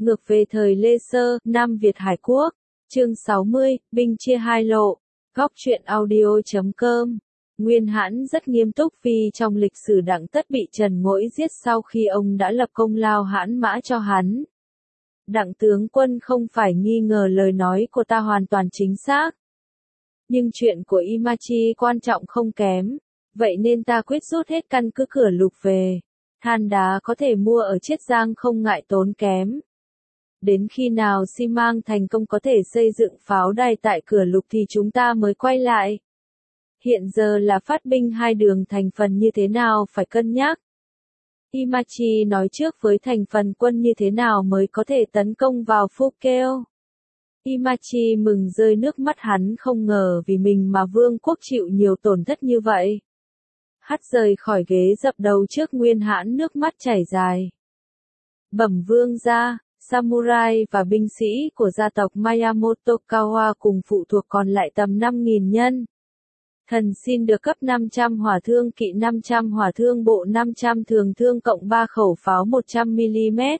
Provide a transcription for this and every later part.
Ngược về thời Lê Sơ, Nam Việt Hải Quốc. Chương 60, binh chia hai lộ. Góc truyện audio.com. Nguyên Hãn rất nghiêm túc vì trong lịch sử Đặng Tất bị Trần Ngỗi giết sau khi ông đã lập công lao hãn mã cho hắn. Đặng tướng quân không phải nghi ngờ lời nói của ta hoàn toàn chính xác. Nhưng chuyện của Imachi quan trọng không kém. Vậy nên ta quyết rút hết căn cứ Cửa Lục về. Than đá có thể mua ở Chiết Giang không ngại tốn kém. Đến khi nào xi măng thành công có thể xây dựng pháo đài tại Cửa Lục thì chúng ta mới quay lại. Hiện giờ là phát binh hai đường thành phần như thế nào phải cân nhắc. Imachi nói trước với thành phần quân như thế nào mới có thể tấn công vào Phuket. Imachi mừng rơi nước mắt, hắn không ngờ vì mình mà vương quốc chịu nhiều tổn thất như vậy. Hắt rời khỏi ghế dập đầu trước Nguyên Hãn, nước mắt chảy dài. Bẩm vương gia, samurai và binh sĩ của gia tộc Miyamoto Kawa cùng phụ thuộc còn lại tầm 5.000 nhân. Thần xin được cấp 500 hỏa thương kỵ, 500 hỏa thương bộ, 500 thường thương cộng 3 khẩu pháo 100mm.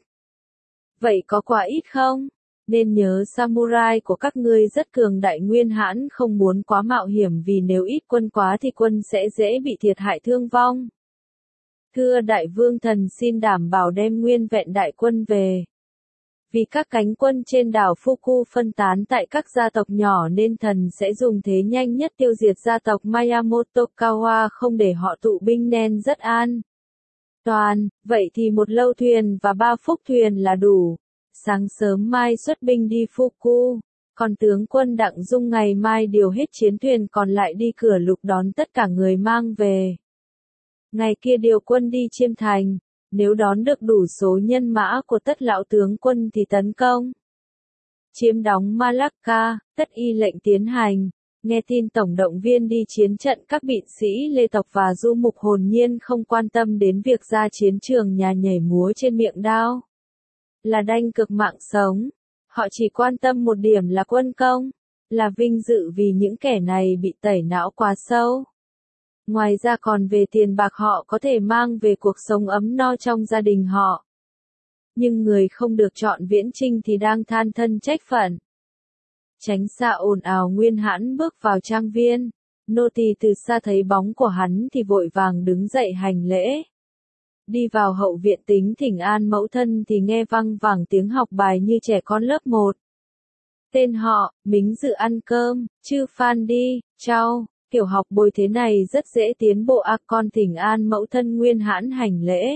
Vậy có quá ít không? Nên nhớ samurai của các ngươi rất cường đại. Nguyên Hãn không muốn quá mạo hiểm vì nếu ít quân quá thì quân sẽ dễ bị thiệt hại thương vong. Thưa đại vương, thần xin đảm bảo đem nguyên vẹn đại quân về. Vì các cánh quân trên đảo Fuku phân tán tại các gia tộc nhỏ nên thần sẽ dùng thế nhanh nhất tiêu diệt gia tộc Miyamoto Kawa, không để họ tụ binh nên rất an toàn. Vậy thì một lâu thuyền và 3 phúc thuyền là đủ. Sáng sớm mai xuất binh đi Fuku, còn tướng quân Đặng Dung ngày mai điều hết chiến thuyền còn lại đi Cửa Lục đón tất cả người mang về. Ngày kia điều quân đi Chiêm Thành, nếu đón được đủ số nhân mã của tất lão tướng quân thì tấn công. Chiếm đóng Malacca, tất y lệnh tiến hành. Nghe tin tổng động viên đi chiến trận, các bịn sĩ Lê Tộc và Du Mục hồn nhiên không quan tâm đến việc ra chiến trường nhà nhảy múa trên miệng đao. Là đanh cực mạng sống. Họ chỉ quan tâm một điểm là quân công, là vinh dự vì những kẻ này bị tẩy não quá sâu. Ngoài ra còn về tiền bạc họ có thể mang về cuộc sống ấm no trong gia đình họ. Nhưng người không được chọn viễn chinh thì đang than thân trách phận. Tránh xa ồn ào, Nguyên Hãn bước vào trang viên. Nô tỳ từ xa thấy bóng của hắn thì vội vàng đứng dậy hành lễ. Đi vào hậu viện tính thỉnh an mẫu thân thì nghe văng vẳng tiếng học bài như trẻ con lớp 1. Tên họ, Mính Dự ăn cơm, chư Phan đi, chau. Kiểu học bồi thế này rất dễ tiến bộ à, con thỉnh an mẫu thân. Nguyên Hãn hành lễ.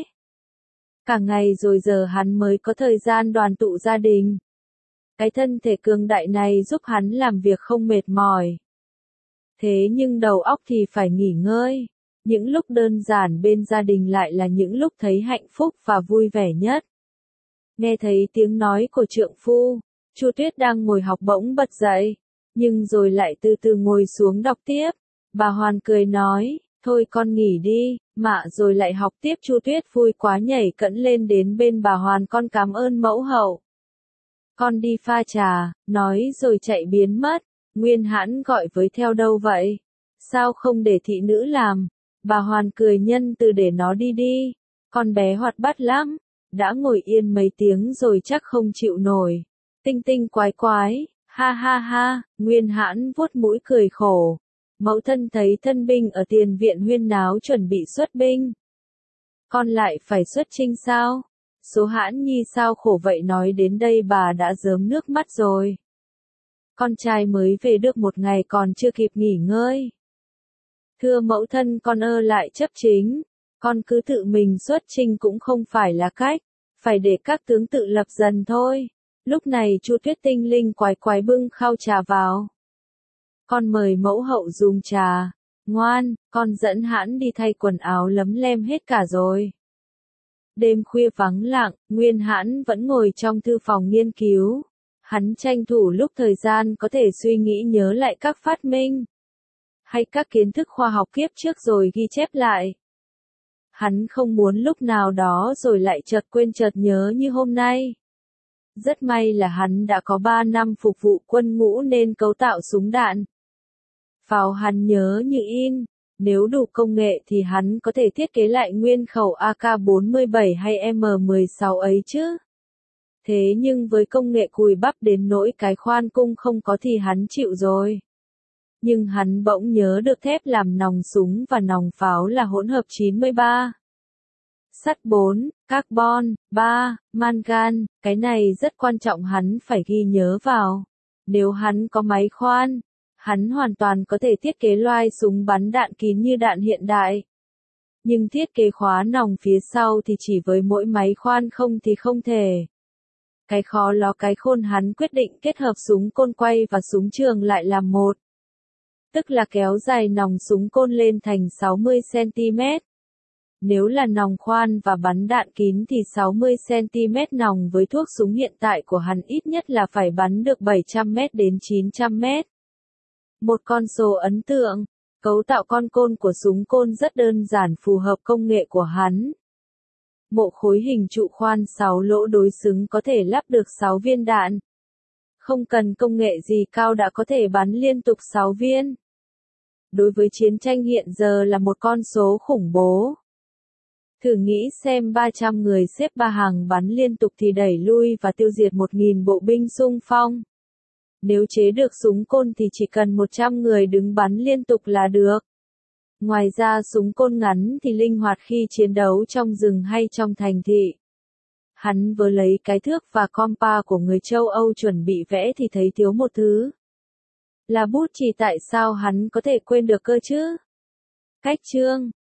Cả ngày rồi giờ hắn mới có thời gian đoàn tụ gia đình. Cái thân thể cường đại này giúp hắn làm việc không mệt mỏi. Thế nhưng đầu óc thì phải nghỉ ngơi. Những lúc đơn giản bên gia đình lại là những lúc thấy hạnh phúc và vui vẻ nhất. Nghe thấy tiếng nói của trượng phu, Chu Tuyết đang ngồi học bỗng bật dậy, nhưng rồi lại từ từ ngồi xuống đọc tiếp. Bà Hoàn cười nói, thôi con nghỉ đi, mạ, rồi lại học tiếp. Chu Tuyết vui quá nhảy cẫng lên đến bên bà Hoàn, con cảm ơn mẫu hậu. Con đi pha trà, nói rồi chạy biến mất. Nguyên Hãn gọi với, theo đâu vậy? Sao không để thị nữ làm? Bà Hoàn cười nhân từ, để nó đi đi. Con bé hoạt bát lắm, đã ngồi yên mấy tiếng rồi chắc không chịu nổi. Tinh tinh quái quái, ha ha ha. Nguyên Hãn vuốt mũi cười khổ. Mẫu thân thấy thân binh ở tiền viện huyên náo chuẩn bị xuất binh. Con lại phải xuất chinh sao? Số Hãn nhi sao khổ vậy? Nói đến đây bà đã rớm nước mắt rồi. Con trai mới về được một ngày còn chưa kịp nghỉ ngơi. Thưa mẫu thân, con lại chấp chính. Con cứ tự mình xuất chinh cũng không phải là cách. Phải để các tướng tự lập dần thôi. Lúc này Chu Tuyết tinh linh quái quái bưng khao trà vào. Con mời mẫu hậu dùng trà. Ngoan, con dẫn Hãn đi thay quần áo, lấm lem hết cả rồi. Đêm khuya vắng lặng, Nguyên Hãn vẫn ngồi trong thư phòng nghiên cứu. Hắn tranh thủ lúc thời gian có thể suy nghĩ nhớ lại các phát minh hay các kiến thức khoa học kiếp trước rồi ghi chép lại. Hắn không muốn lúc nào đó rồi lại chợt quên chợt nhớ như hôm nay. Rất may là hắn đã có 3 năm phục vụ quân ngũ nên cấu tạo súng đạn pháo hắn nhớ như in. Nếu đủ công nghệ thì hắn có thể thiết kế lại nguyên khẩu AK-47 hay M16 ấy chứ. Thế nhưng với công nghệ cùi bắp đến nỗi cái khoan cung không có thì hắn chịu rồi. Nhưng hắn bỗng nhớ được thép làm nòng súng và nòng pháo là hỗn hợp 93. Sắt 4, carbon 3, mangan, cái này rất quan trọng hắn phải ghi nhớ vào. Nếu hắn có máy khoan, hắn hoàn toàn có thể thiết kế loài súng bắn đạn kín như đạn hiện đại. Nhưng thiết kế khóa nòng phía sau thì chỉ với mỗi máy khoan không thì không thể. Cái khó ló cái khôn hắn quyết định kết hợp súng côn quay và súng trường lại làm một. Tức là kéo dài nòng súng côn lên thành 60cm. Nếu là nòng khoan và bắn đạn kín thì 60cm nòng với thuốc súng hiện tại của hắn ít nhất là phải bắn được 700m đến 900m. Một con số ấn tượng, cấu tạo con côn của súng côn rất đơn giản phù hợp công nghệ của hắn. Mộ khối hình trụ khoan 6 lỗ đối xứng có thể lắp được 6 viên đạn. Không cần công nghệ gì cao đã có thể bắn liên tục 6 viên. Đối với chiến tranh hiện giờ là một con số khủng bố. Thử nghĩ xem 300 người xếp ba hàng bắn liên tục thì đẩy lui và tiêu diệt 1.000 bộ binh xung phong. Nếu chế được súng côn thì chỉ cần 100 người đứng bắn liên tục là được. Ngoài ra súng côn ngắn thì linh hoạt khi chiến đấu trong rừng hay trong thành thị. Hắn vừa lấy cái thước và compa của người châu Âu chuẩn bị vẽ thì thấy thiếu một thứ. Là bút chì. Tại sao hắn có thể quên được cơ chứ? Cách chương